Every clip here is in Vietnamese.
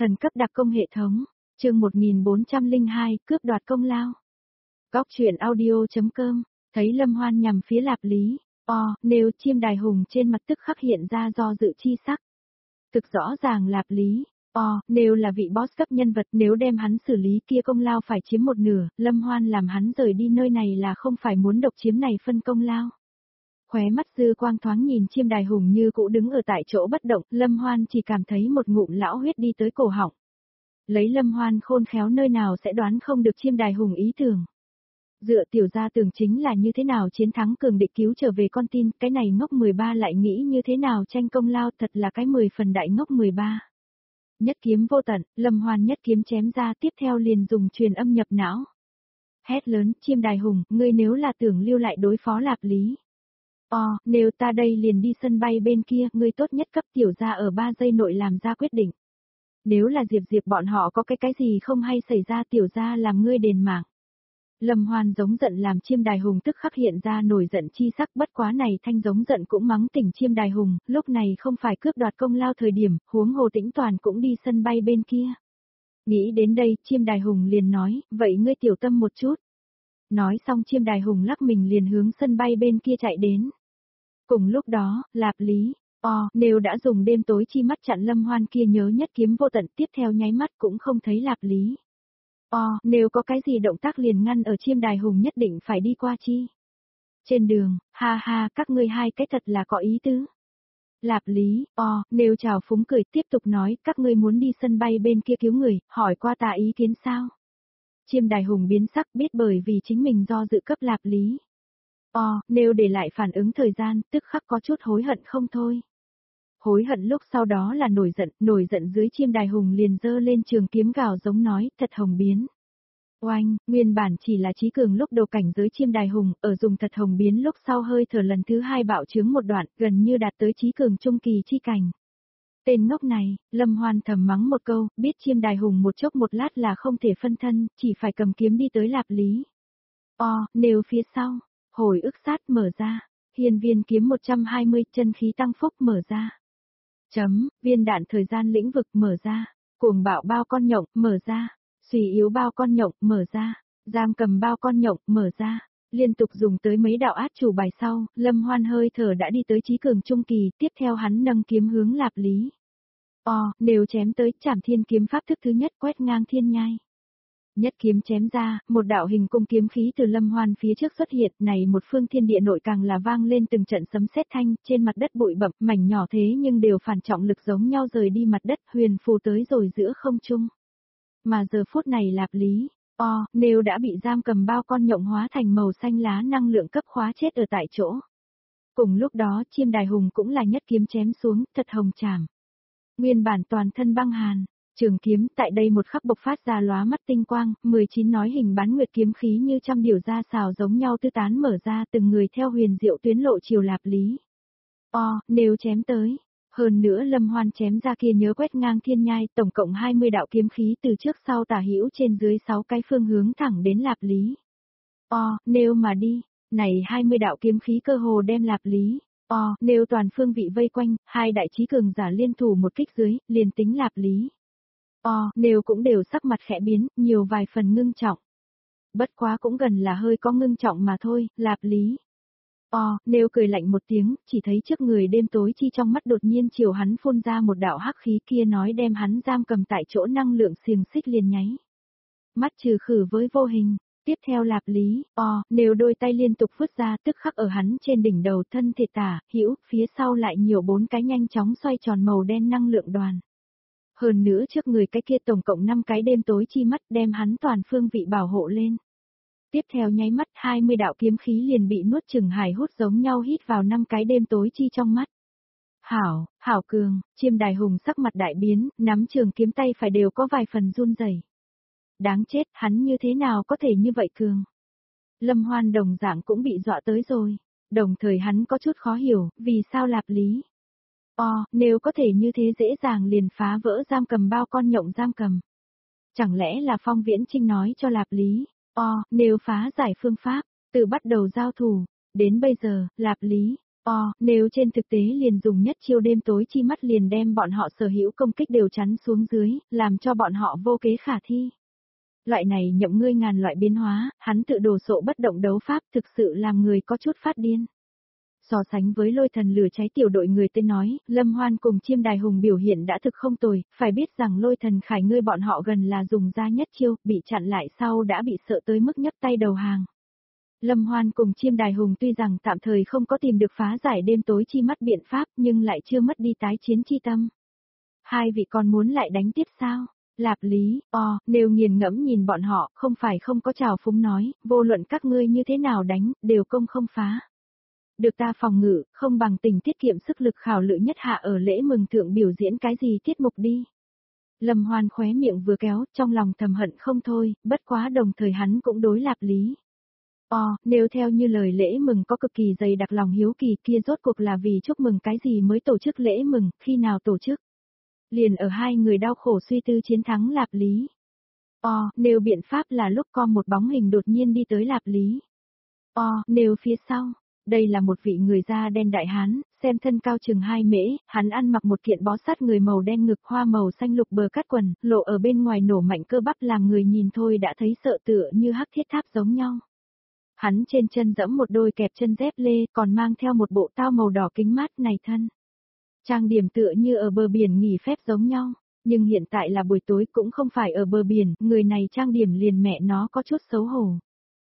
Thần cấp đặc công hệ thống, chương 1402, cướp đoạt công lao. Góc truyện audio.com, thấy Lâm Hoan nhằm phía Lạp Lý, nêu chim đài hùng trên mặt tức khắc hiện ra do dự chi sắc. Thực rõ ràng Lạp Lý, nêu là vị boss cấp nhân vật, nếu đem hắn xử lý kia công lao phải chiếm một nửa, Lâm Hoan làm hắn rời đi nơi này là không phải muốn độc chiếm này phân công lao. Khóe mắt dư quang thoáng nhìn chim đài hùng như cũ đứng ở tại chỗ bất động, Lâm Hoan chỉ cảm thấy một ngụm lão huyết đi tới cổ họng. Lấy Lâm Hoan khôn khéo nơi nào sẽ đoán không được chim đài hùng ý tưởng. Dựa tiểu gia tưởng chính là như thế nào chiến thắng cường địch cứu trở về con tin, cái này ngốc 13 lại nghĩ như thế nào tranh công lao, thật là cái 10 phần đại ngốc 13. Nhất kiếm vô tận, Lâm Hoan nhất kiếm chém ra, tiếp theo liền dùng truyền âm nhập não. Hét lớn, chim đài hùng, ngươi nếu là tưởng lưu lại đối phó Lạp Lý. Nếu ta đây liền đi sân bay bên kia, ngươi tốt nhất cấp tiểu gia ở 3 giây nội làm ra quyết định. Nếu là Diệp bọn họ có cái gì không hay xảy ra, tiểu gia làm ngươi đền mạng. Lâm Hoan giống giận làm chim đài hùng tức khắc hiện ra nổi giận chi sắc, bất quá này thanh giống giận cũng mắng tỉnh chim đài hùng, lúc này không phải cướp đoạt công lao thời điểm, huống hồ Tĩnh Toàn cũng đi sân bay bên kia. Nghĩ đến đây, chim đài hùng liền nói, vậy ngươi tiểu tâm một chút. Nói xong chim đài hùng lắc mình liền hướng sân bay bên kia chạy đến. Cùng lúc đó, Lạp Lý, nếu đã dùng đêm tối chi mắt chặn Lâm Hoan kia nhớ nhất kiếm vô tận, tiếp theo nháy mắt cũng không thấy Lạp Lý. Nếu có cái gì động tác liền ngăn ở chim đài hùng nhất định phải đi qua chi. Trên đường, ha, các ngươi hai cái thật là có ý tứ. Lạp Lý, nếu chào phúng cười tiếp tục nói, các ngươi muốn đi sân bay bên kia cứu người, hỏi qua ta ý kiến sao? Chim đài hùng biến sắc biết bởi vì chính mình do dự cấp Lạp Lý. Nếu để lại phản ứng thời gian, tức khắc có chút hối hận không thôi. Hối hận lúc sau đó là nổi giận dưới chim đài hùng liền giơ lên trường kiếm gào giống nói, thật hồng biến. Oanh, nguyên bản chỉ là trí cường lúc đầu cảnh giới chim đài hùng, ở dùng thật hồng biến lúc sau hơi thở lần thứ 2 bạo trướng một đoạn, gần như đạt tới trí cường trung kỳ chi cảnh. Tên ngốc này, Lâm Hoan thầm mắng một câu, biết chim đài hùng một chốc một lát là không thể phân thân, chỉ phải cầm kiếm đi tới Lạp Lý. Nếu phía sau, hồi ức sát mở ra, hiên viên kiếm 120, chân khí tăng phúc mở ra. Viên đạn thời gian lĩnh vực mở ra, cuồng bạo bao con nhộng mở ra, suy yếu bao con nhộng mở ra, giam cầm bao con nhộng mở ra. Liên tục dùng tới mấy đạo át chủ bài sau, Lâm Hoan hơi thở đã đi tới trí cường trung kỳ, tiếp theo hắn nâng kiếm hướng Lạp Lý. Nếu chém tới, Trảm Thiên kiếm pháp thức thứ nhất quét ngang thiên nhai. Nhất kiếm chém ra, một đạo hình cung kiếm khí từ Lâm Hoan phía trước xuất hiện, này một phương thiên địa nội càng là vang lên từng trận sấm sét thanh, trên mặt đất bụi bặm, mảnh nhỏ thế nhưng đều phản trọng lực giống nhau rời đi mặt đất, huyền phù tới rồi giữa không trung. Mà giờ phút này Lạp Lý, nếu đã bị giam cầm bao con nhộng hóa thành màu xanh lá năng lượng cấp khóa chết ở tại chỗ. Cùng lúc đó, chim đài hùng cũng là nhất kiếm chém xuống, thật hồng trảm. Nguyên bản toàn thân băng hàn. Trường kiếm tại đây một khắc bộc phát ra lóa mắt tinh quang, 19 nói hình bán nguyệt kiếm khí như trăm điều ra xào giống nhau tứ tán mở ra, từng người theo huyền diệu tuyến lộ chiều Lạp Lý. Nếu chém tới. Hơn nữa Lâm Hoan chém ra kia nhớ quét ngang thiên nhai, tổng cộng 20 đạo kiếm khí từ trước sau tả hữu trên dưới 6 cái phương hướng thẳng đến Lạp Lý. Nếu mà đi, này 20 đạo kiếm khí cơ hồ đem Lạp Lý. Nếu toàn phương vị vây quanh, hai đại chí cường giả liên thủ một kích dưới, liền tính Lạp Lý. Nếu cũng đều sắc mặt khẽ biến, nhiều vài phần ngưng trọng. Bất quá cũng gần là hơi có ngưng trọng mà thôi, Lạp Lý. Nếu cười lạnh một tiếng, chỉ thấy trước người đêm tối chi trong mắt đột nhiên chiều hắn phun ra một đạo hắc khí kia nói đem hắn giam cầm tại chỗ năng lượng xiềng xích liền nháy. Mắt trừ khử với vô hình, tiếp theo Lạp Lý, nếu đôi tay liên tục vứt ra tức khắc ở hắn trên đỉnh đầu thân thể tả, hữu, phía sau lại nhiều 4 cái nhanh chóng xoay tròn màu đen năng lượng đoàn. Hơn nữa trước người cái kia tổng cộng 5 cái đêm tối chi mắt đem hắn toàn phương vị bảo hộ lên. Tiếp theo nháy mắt 20 đạo kiếm khí liền bị nuốt chửng hài hút giống nhau hít vào 5 cái đêm tối chi trong mắt. Hảo cường, chim đài hùng sắc mặt đại biến, nắm trường kiếm tay phải đều có vài phần run rẩy. Đáng chết, hắn như thế nào có thể như vậy cường. Lâm Hoan đồng dạng cũng bị dọa tới rồi, đồng thời hắn có chút khó hiểu, vì sao Lạp Lý. Nếu có thể như thế dễ dàng liền phá vỡ giam cầm bao con nhộng giam cầm. Chẳng lẽ là Phong Viễn Trinh nói cho Lạp Lý, nếu phá giải phương pháp, từ bắt đầu giao thủ, đến bây giờ, Lạp Lý, Nếu trên thực tế liền dùng nhất chiêu đêm tối chi mắt liền đem bọn họ sở hữu công kích đều chắn xuống dưới, làm cho bọn họ vô kế khả thi. Loại này nhậm ngươi ngàn loại biến hóa, hắn tự đồ sộ bất động đấu pháp thực sự làm người có chút phát điên. So sánh với lôi thần lửa cháy tiểu đội người tên nói, Lâm Hoan cùng Chiêm Đài Hùng biểu hiện đã thực không tồi, phải biết rằng lôi thần khải ngươi bọn họ gần là dùng ra nhất chiêu, bị chặn lại sau đã bị sợ tới mức nhấc tay đầu hàng. Lâm Hoan cùng Chiêm Đài Hùng tuy rằng tạm thời không có tìm được phá giải đêm tối chi mắt biện pháp nhưng lại chưa mất đi tái chiến chi tâm. Hai vị còn muốn lại đánh tiếp sao? Lạp Lý, nếu nghiền ngẫm nhìn bọn họ, không phải không có trào phúng nói, vô luận các ngươi như thế nào đánh, đều công không phá. Được ta phòng ngự, không bằng tình tiết kiệm sức lực khảo lự nhất hạ ở lễ mừng thượng biểu diễn cái gì tiết mục đi. Lâm Hoan khóe miệng vừa kéo, trong lòng thầm hận không thôi, bất quá đồng thời hắn cũng đối Lạp Lý. Nếu theo như lời lễ mừng có cực kỳ dày đặc lòng hiếu kỳ kia rốt cuộc là vì chúc mừng cái gì mới tổ chức lễ mừng, khi nào tổ chức. Liền ở hai người đau khổ suy tư chiến thắng Lạp Lý. Nếu biện pháp là lúc con một bóng hình đột nhiên đi tới Lạp Lý. Nếu phía sau, đây là một vị người da đen đại hán, xem thân cao chừng 2 mễ, hắn ăn mặc một kiện bó sát người màu đen ngực hoa màu xanh lục bờ cắt quần, lộ ở bên ngoài nổ mạnh cơ bắp làm người nhìn thôi đã thấy sợ tựa như hắc thiết tháp giống nhau. Hắn trên chân dẫm một đôi kẹp chân dép lê, còn mang theo một bộ tao màu đỏ kính mát này thân. Trang điểm tựa như ở bờ biển nghỉ phép giống nhau, nhưng hiện tại là buổi tối cũng không phải ở bờ biển, người này trang điểm liền mẹ nó có chút xấu hổ.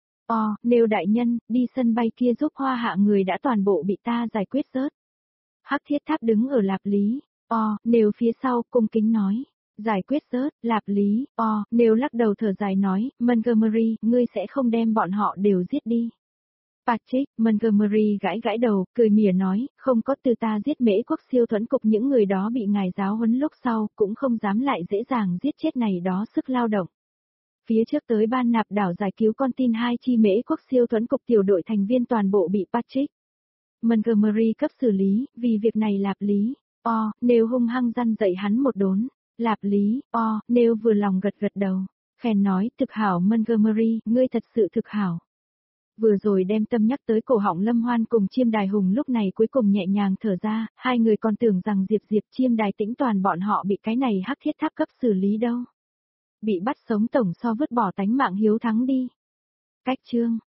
Nếu đại nhân, đi sân bay kia giúp Hoa Hạ người đã toàn bộ bị ta giải quyết rớt. Hắc thiết tháp đứng ở Lạp Lý, nếu phía sau cung kính nói, giải quyết rớt, Lạp Lý, nếu lắc đầu thở dài nói, Montgomery, ngươi sẽ không đem bọn họ đều giết đi. Patrick, Montgomery gãi gãi đầu, cười mỉa nói, không có từ ta giết Mễ quốc siêu thuẫn cục những người đó bị ngài giáo huấn lúc sau, cũng không dám lại dễ dàng giết chết này đó sức lao động. Phía trước tới ban nạp đảo giải cứu con tin 2 chi Mễ quốc siêu thuẫn cục tiểu đội thành viên toàn bộ bị Patrick Montgomery cấp xử lý, vì việc này Lạp Lý, nếu hung hăng răn dạy hắn một đốn, Lạp Lý, nếu vừa lòng gật gật đầu, khen nói, thực hảo Montgomery, ngươi thật sự thực hảo. Vừa rồi đem tâm nhắc tới cổ họng Lâm Hoan cùng Chiêm Đài Hùng lúc này cuối cùng nhẹ nhàng thở ra, hai người còn tưởng rằng Diệp Chiêm Đài Tĩnh toàn bọn họ bị cái này hắc thiết tháp cấp xử lý đâu. Bị bắt sống tổng so vứt bỏ tánh mạng hiếu thắng đi. Cách chương